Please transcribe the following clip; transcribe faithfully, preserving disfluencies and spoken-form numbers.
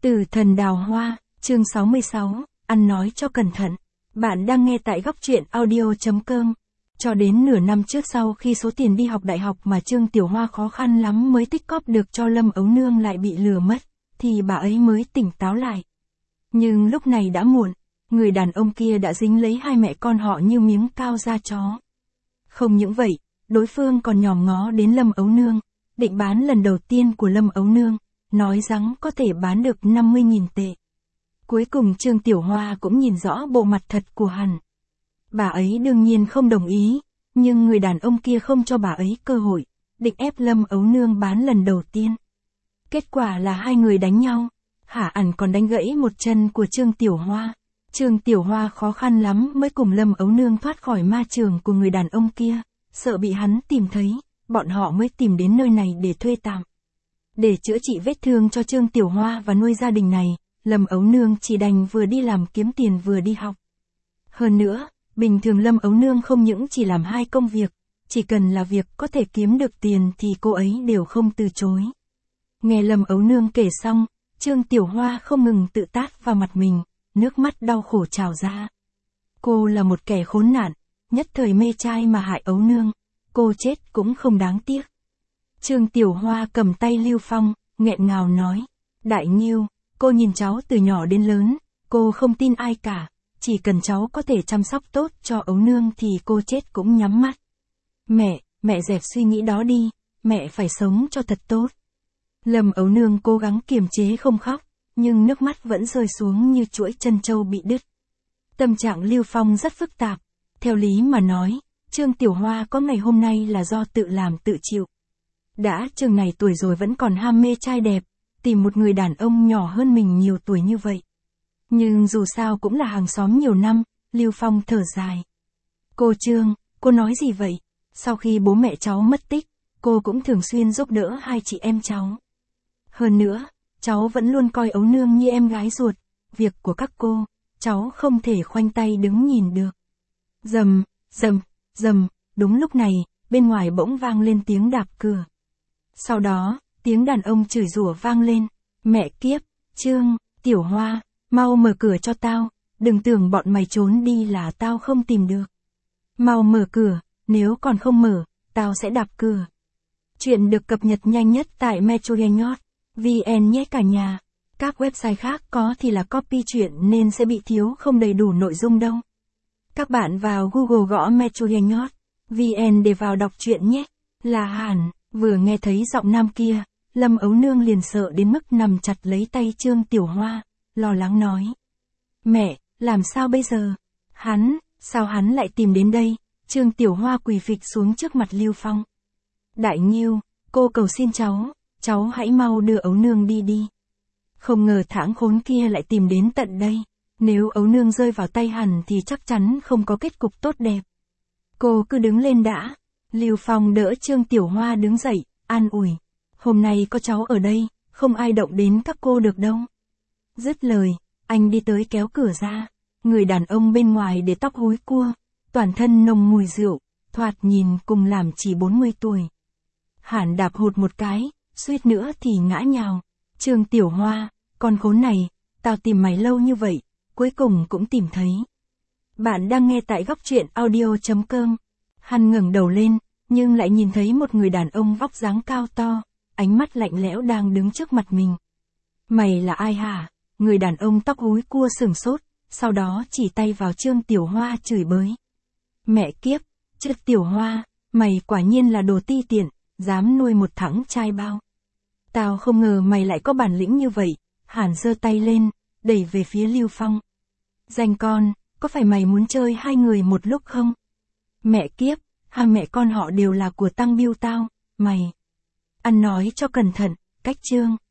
Tử thần đào hoa, chương sáu mươi sáu, ăn nói cho cẩn thận. Bạn đang nghe tại góc truyện audio chấm com. Cho đến nửa năm trước sau khi số tiền đi học đại học mà Trương Tiểu Hoa khó khăn lắm mới tích cóp được cho Lâm Ấu Nương lại bị lừa mất, thì bà ấy mới tỉnh táo lại. Nhưng lúc này đã muộn, người đàn ông kia đã dính lấy hai mẹ con họ như miếng cao da chó. Không những vậy, đối phương còn nhòm ngó đến Lâm Ấu Nương, định bán lần đầu tiên của Lâm Ấu Nương, nói rằng có thể bán được năm mươi nghìn tệ. Cuối cùng Trương Tiểu Hoa cũng nhìn rõ bộ mặt thật của hắn. Bà ấy đương nhiên không đồng ý, nhưng người đàn ông kia không cho bà ấy cơ hội, định ép Lâm Ấu Nương bán lần đầu tiên. Kết quả là hai người đánh nhau, hả ẩn còn đánh gãy một chân của Trương Tiểu Hoa. Trương Tiểu Hoa khó khăn lắm mới cùng Lâm Ấu Nương thoát khỏi ma trường của người đàn ông kia, sợ bị hắn tìm thấy, bọn họ mới tìm đến nơi này để thuê tạm. Để chữa trị vết thương cho Trương Tiểu Hoa và nuôi gia đình này, Lâm Ấu Nương chỉ đành vừa đi làm kiếm tiền vừa đi học. Hơn nữa, bình thường Lâm Ấu Nương không những chỉ làm hai công việc, chỉ cần là việc có thể kiếm được tiền thì cô ấy đều không từ chối. Nghe Lâm Ấu Nương kể xong, Trương Tiểu Hoa không ngừng tự tát vào mặt mình, nước mắt đau khổ trào ra. Cô là một kẻ khốn nạn, nhất thời mê trai mà hại Ấu Nương, cô chết cũng không đáng tiếc. Trương Tiểu Hoa cầm tay Lưu Phong, nghẹn ngào nói, Đại Nghiêu, cô nhìn cháu từ nhỏ đến lớn, cô không tin ai cả, chỉ cần cháu có thể chăm sóc tốt cho Ấu Nương thì cô chết cũng nhắm mắt. Mẹ, mẹ dẹp suy nghĩ đó đi, mẹ phải sống cho thật tốt. Lâm Ấu Nương cố gắng kiềm chế không khóc, nhưng nước mắt vẫn rơi xuống như chuỗi chân trâu bị đứt. Tâm trạng Lưu Phong rất phức tạp, theo lý mà nói, Trương Tiểu Hoa có ngày hôm nay là do tự làm tự chịu. Đã chừng này tuổi rồi vẫn còn ham mê trai đẹp, tìm một người đàn ông nhỏ hơn mình nhiều tuổi như vậy. Nhưng dù sao cũng là hàng xóm nhiều năm, Lưu Phong thở dài. Cô Trương, cô nói gì vậy? Sau khi bố mẹ cháu mất tích, cô cũng thường xuyên giúp đỡ hai chị em cháu. Hơn nữa, cháu vẫn luôn coi Ấu Nương như em gái ruột, việc của các cô, cháu không thể khoanh tay đứng nhìn được. Rầm, rầm, rầm, đúng lúc này, bên ngoài bỗng vang lên tiếng đạp cửa. Sau đó, tiếng đàn ông chửi rủa vang lên, mẹ kiếp, Trương, Tiểu Hoa, mau mở cửa cho tao, đừng tưởng bọn mày trốn đi là tao không tìm được. Mau mở cửa, nếu còn không mở, tao sẽ đạp cửa. Chuyện được cập nhật nhanh nhất tại metrogenhot chấm vn nhé cả nhà. Các website khác có thì là copy chuyện nên sẽ bị thiếu không đầy đủ nội dung đâu. Các bạn vào Google gõ metrogenhot chấm vn để vào đọc truyện nhé. Là Hàn. Vừa nghe thấy giọng nam kia, Lâm Ấu Nương liền sợ đến mức nằm chặt lấy tay Trương Tiểu Hoa, lo lắng nói. Mẹ, làm sao bây giờ? Hắn, sao hắn lại tìm đến đây? Trương Tiểu Hoa quỳ phịch xuống trước mặt Lưu Phong. Đại Nghiêu, cô cầu xin cháu, cháu hãy mau đưa Ấu Nương đi đi. Không ngờ thãng khốn kia lại tìm đến tận đây. Nếu Ấu Nương rơi vào tay hắn thì chắc chắn không có kết cục tốt đẹp. Cô cứ đứng lên đã. Lưu Phong đỡ Trương Tiểu Hoa đứng dậy, an ủi. Hôm nay có cháu ở đây, không ai động đến các cô được đâu. Dứt lời, anh đi tới kéo cửa ra. Người đàn ông bên ngoài để tóc húi cua, toàn thân nồng mùi rượu, thoạt nhìn cùng làm chỉ bốn mươi tuổi. Hàn đạp hụt một cái, suýt nữa thì ngã nhào. Trương Tiểu Hoa, con khốn này, tao tìm mày lâu như vậy, cuối cùng cũng tìm thấy. Bạn đang nghe tại góc truyện audio chấm com. Hắn ngẩng đầu lên, nhưng lại nhìn thấy một người đàn ông vóc dáng cao to, ánh mắt lạnh lẽo đang đứng trước mặt mình. Mày là ai hả? Người đàn ông tóc húi cua sửng sốt, sau đó chỉ tay vào Trương Tiểu Hoa chửi bới. Mẹ kiếp, Trương Tiểu Hoa, mày quả nhiên là đồ ti tiện, dám nuôi một thằng trai bao. Tao không ngờ mày lại có bản lĩnh như vậy. Hàn giơ tay lên, đẩy về phía Lưu Phong. Danh con, có phải mày muốn chơi hai người một lúc không? Mẹ kiếp, hai mẹ con họ đều là của Tăng Biêu tao, mày. Ăn nói cho cẩn thận, cách Trương.